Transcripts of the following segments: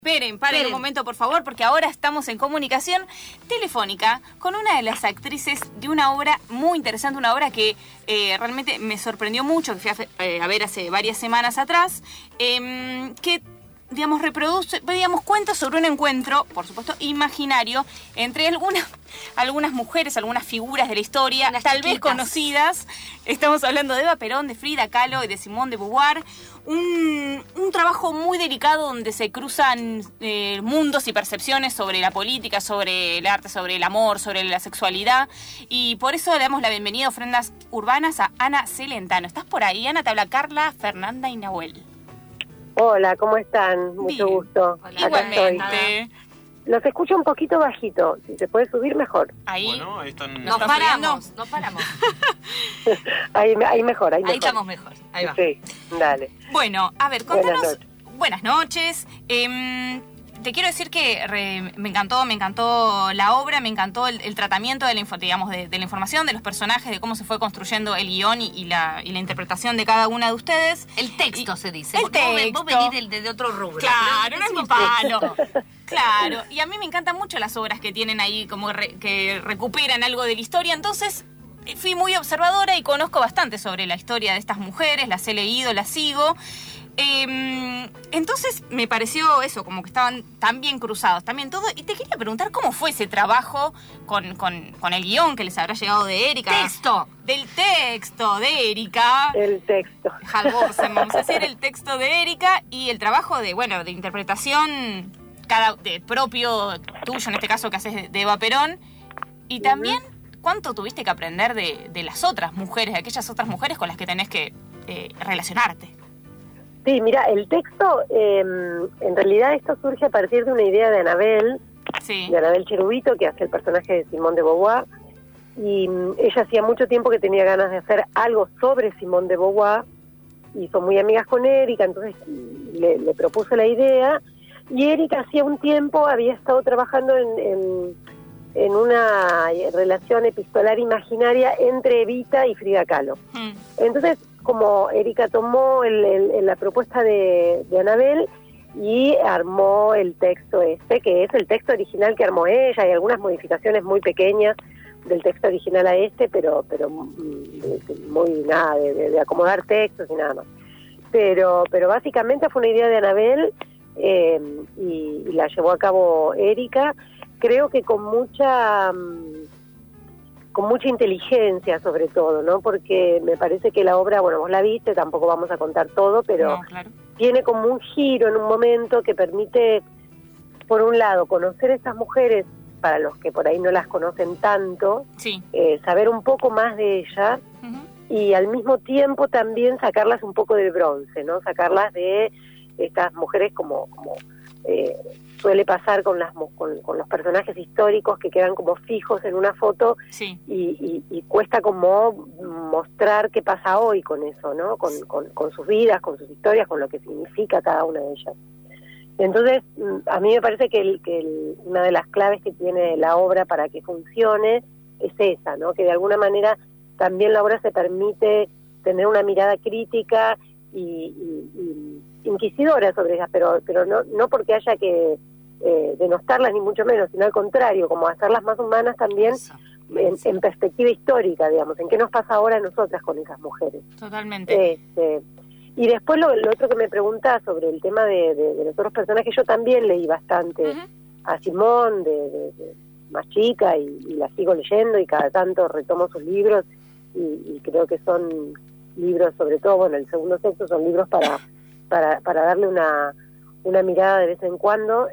Paren un momento, por favor, porque ahora estamos en comunicación telefónica con una de las actrices de una obra muy interesante, una obra que realmente me sorprendió mucho, que fui a ver hace varias semanas atrás, que, digamos, reproduce, cuenta sobre un encuentro, por supuesto, imaginario, entre algunas mujeres, algunas figuras de la historia, tal vez conocidas. Estamos hablando de Eva Perón, de Frida Kahlo y de Simone de Beauvoir. Un trabajo muy delicado donde se cruzan mundos y percepciones sobre la política, sobre el arte, sobre el amor, sobre la sexualidad. Y por eso le damos la bienvenida a Ofrendas Urbanas a Ana Celentano. ¿Estás por ahí, Ana? Te habla Carla, Fernanda y Nahuel. Hola, ¿cómo están? Mucho gusto. Hola. Igualmente. Los escucho un poquito bajito. Si se puede subir, mejor. Ahí. Bueno, ahí están. No paramos. ahí mejor. Ahí estamos mejor. Ahí va. Sí, dale. Bueno, a ver, contanos. Buenas noches. Te quiero decir que me encantó la obra, me encantó el tratamiento de la información, de los personajes, de cómo se fue construyendo el guión y la interpretación de cada una de ustedes. El texto se dice. El texto. Vos venís de otro rubro. Claro, no es mi palo. Claro, y a mí me encantan mucho las obras que tienen ahí, como que recuperan algo de la historia. Entonces, fui muy observadora y conozco bastante sobre la historia de estas mujeres, las he leído, las sigo. Entonces me pareció eso, como que estaban tan bien cruzados, también todo. Y te quería preguntar cómo fue ese trabajo con el guión que les habrá llegado de Erika. Del texto de Erika. El texto. Vamos a hacer el texto de Erika y el trabajo de interpretación propio tuyo, en este caso que haces de Eva Perón. Y también, ¿cuánto tuviste que aprender de las otras mujeres, de aquellas otras mujeres con las que tenés que relacionarte? Sí, mira, el texto, en realidad esto surge a partir de una idea de Anabel, de Anabel Cherubito, que hace el personaje de Simone de Beauvoir, y ella hacía mucho tiempo que tenía ganas de hacer algo sobre Simone de Beauvoir, y son muy amigas con Erika, entonces le propuso la idea, y Erika hacía un tiempo había estado trabajando en una relación epistolar imaginaria entre Evita y Frida Kahlo. Entonces, como Erika tomó la propuesta de Anabel y armó el texto que es el texto original que armó ella, y algunas modificaciones muy pequeñas del texto original a pero muy nada de acomodar textos y nada más. Pero básicamente fue una idea de Anabel y la llevó a cabo Erika, creo que con mucha inteligencia, sobre todo, ¿no? Porque me parece que la obra, bueno, vos la viste, tampoco vamos a contar todo, pero no, claro, tiene como un giro en un momento que permite, por un lado, conocer a estas mujeres, para los que por ahí no las conocen tanto, saber un poco más de ellas, y al mismo tiempo también sacarlas un poco del bronce, ¿no? Sacarlas de estas mujeres como suele pasar con los personajes históricos que quedan como fijos en una foto y cuesta como mostrar qué pasa hoy con eso, ¿no? Con sus vidas, con sus historias, con lo que significa cada una de ellas. Entonces, a mí me parece que una de las claves que tiene la obra para que funcione es esa, ¿no? Que de alguna manera también la obra se permite tener una mirada crítica y inquisidora sobre ellas, pero no porque haya que denostarlas ni mucho menos, sino al contrario, como hacerlas más humanas también en perspectiva histórica, digamos, en qué nos pasa ahora a nosotras con esas mujeres. Totalmente. Y después lo otro que me preguntás sobre el tema de los otros personajes, yo también leí bastante a Simone de más chica y la sigo leyendo y cada tanto retomo sus libros y creo que son libros, sobre todo, bueno, el Segundo Sexo son libros para darle una mirada de vez en cuando,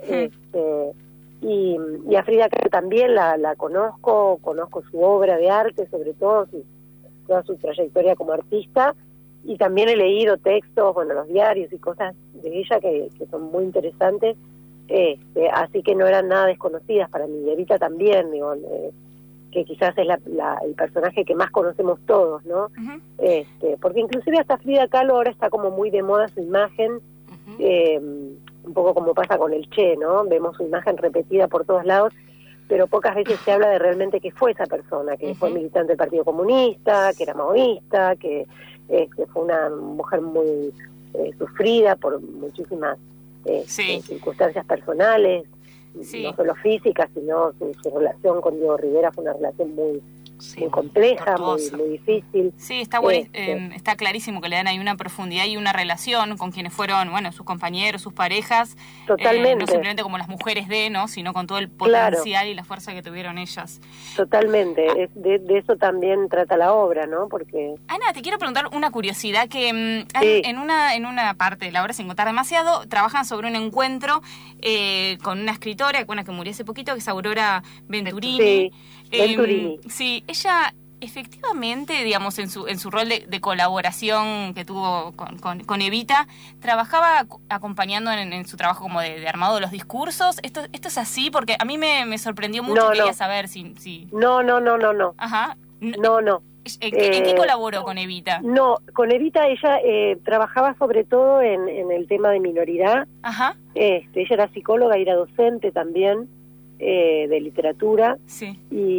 y a Frida Kahlo también la conozco su obra de arte, sobre todo toda su trayectoria como artista, y también he leído textos, bueno, los diarios y cosas de ella que son muy interesantes, así que no eran nada desconocidas para mí. Y Evita también, digo, que quizás es el personaje que más conocemos todos, ¿no? Porque inclusive hasta Frida Kahlo ahora está como muy de moda su imagen, un poco como pasa con el Che, ¿no? Vemos su imagen repetida por todos lados, pero pocas veces se habla de realmente qué fue esa persona, que fue militante del Partido Comunista, que era maoísta, que fue una mujer muy sufrida por muchísimas circunstancias personales, no solo físicas, sino su relación con Diego Rivera fue una relación muy compleja, muy difícil. Sí, está está clarísimo que le dan ahí una profundidad y una relación con quienes fueron, sus compañeros, sus parejas. Totalmente. No simplemente como las mujeres ¿no? Sino con todo el potencial y la fuerza que tuvieron ellas. Totalmente. De eso también trata la obra, ¿no? Porque... Ana, te quiero preguntar una curiosidad que en una parte de la obra, sin contar demasiado, trabajan sobre un encuentro con una escritora, que murió hace poquito, que es Aurora Venturini. Sí. Venturini. Sí, ella efectivamente, digamos, en su rol de colaboración que tuvo con Evita, trabajaba acompañando en su trabajo como de armado de los discursos. ¿Esto es así? Porque a mí me sorprendió mucho, quería saber si... No. Ajá. No. ¿En qué colaboró con Evita? No, con Evita ella trabajaba sobre todo en el tema de minoridad. Ajá. Ella era psicóloga y era docente también. De literatura. Sí.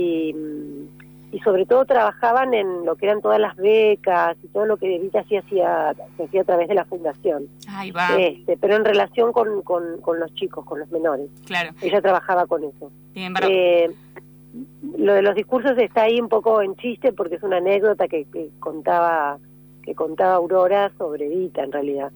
Y sobre todo trabajaban en lo que eran todas las becas y todo lo que Evita se hacía a través de la fundación. Ahí va. Pero en relación con los chicos, con los menores. Claro. Ella trabajaba con eso. Bien, lo de los discursos está ahí un poco en chiste porque es una anécdota que contaba Aurora sobre Evita en realidad.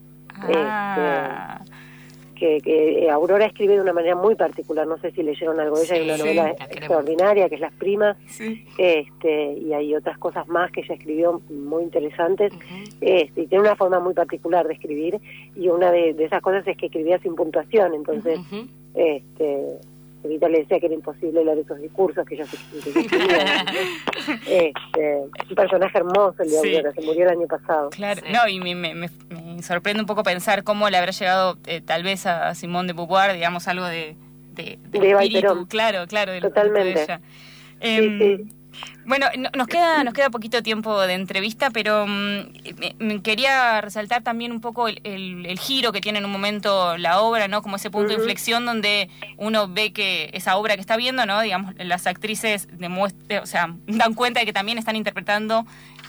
Que Aurora escribe de una manera muy particular, no sé si leyeron algo de ella, hay una novela extraordinaria que es Las Primas, y hay otras cosas más que ella escribió muy interesantes, y tiene una forma muy particular de escribir, y una de esas cosas es que escribía sin puntuación, entonces Evita le decía que era imposible leer esos discursos que ella escribía. Un personaje hermoso el de Aurora, se murió el año pasado. Claro, no, y me sorprende un poco pensar cómo le habrá llegado tal vez a Simone de Beauvoir, digamos, algo de espíritu, claro, de totalmente. De ella. Bueno, nos queda poquito tiempo de entrevista, pero me quería resaltar también un poco el giro que tiene en un momento la obra, ¿no? Como ese punto de inflexión donde uno ve que esa obra que está viendo, ¿no? Digamos, las actrices dan cuenta de que también están interpretando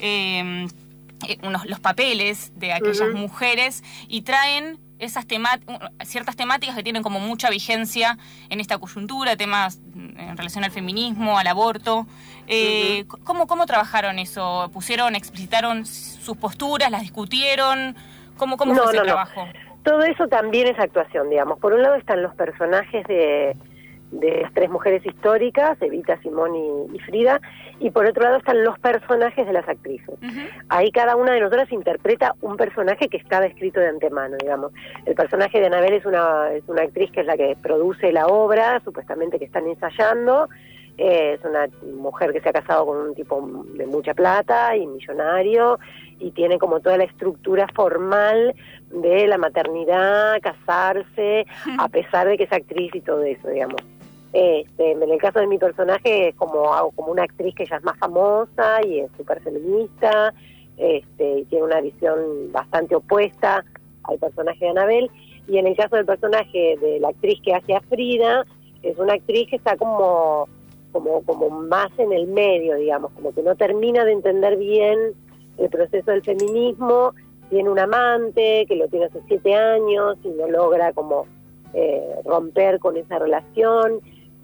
los papeles de aquellas mujeres y traen esas ciertas temáticas que tienen como mucha vigencia en esta coyuntura, temas en relación al feminismo, al aborto. ¿Cómo trabajaron eso? ¿Explicitaron sus posturas, las discutieron? ¿Cómo fue ese trabajo? Todo eso también es actuación, digamos. Por un lado están los personajes de las tres mujeres históricas, Evita, Simone y Frida, y por otro lado están los personajes de las actrices. Ahí cada una de nosotras interpreta un personaje que estaba escrito de antemano, digamos. El personaje de Anabel es una actriz que es la que produce la obra, supuestamente que están ensayando. Es una mujer que se ha casado con un tipo de mucha plata y millonario, y tiene como toda la estructura formal de la maternidad, casarse, a pesar de que es actriz y todo eso, digamos. En el caso de mi personaje es como una actriz que ya es más famosa y es súper feminista, y tiene una visión bastante opuesta al personaje de Anabel. Y en el caso del personaje de la actriz que hace a Frida, es una actriz que está como más en el medio, digamos, como que no termina de entender bien el proceso del feminismo, tiene un amante que lo tiene hace 7 años y no logra como romper con esa relación.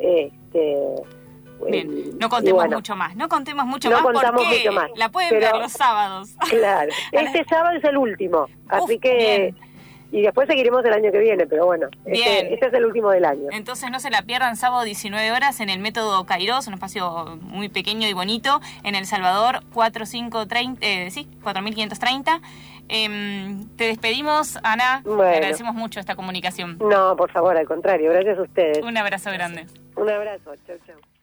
Bien, no contemos mucho más, no contemos mucho más porque la pueden ver los sábados. Claro, este sábado es el último, así que... Bien. Y después seguiremos el año que viene, pero bueno, este es el último del año. Entonces no se la pierdan, sábado 19 horas en el Método Kairos, un espacio muy pequeño y bonito, en El Salvador, 4530. Te despedimos, Ana. Bueno. Te agradecemos mucho esta comunicación. No, por favor, al contrario, gracias a ustedes. Un abrazo grande. Un abrazo, chau.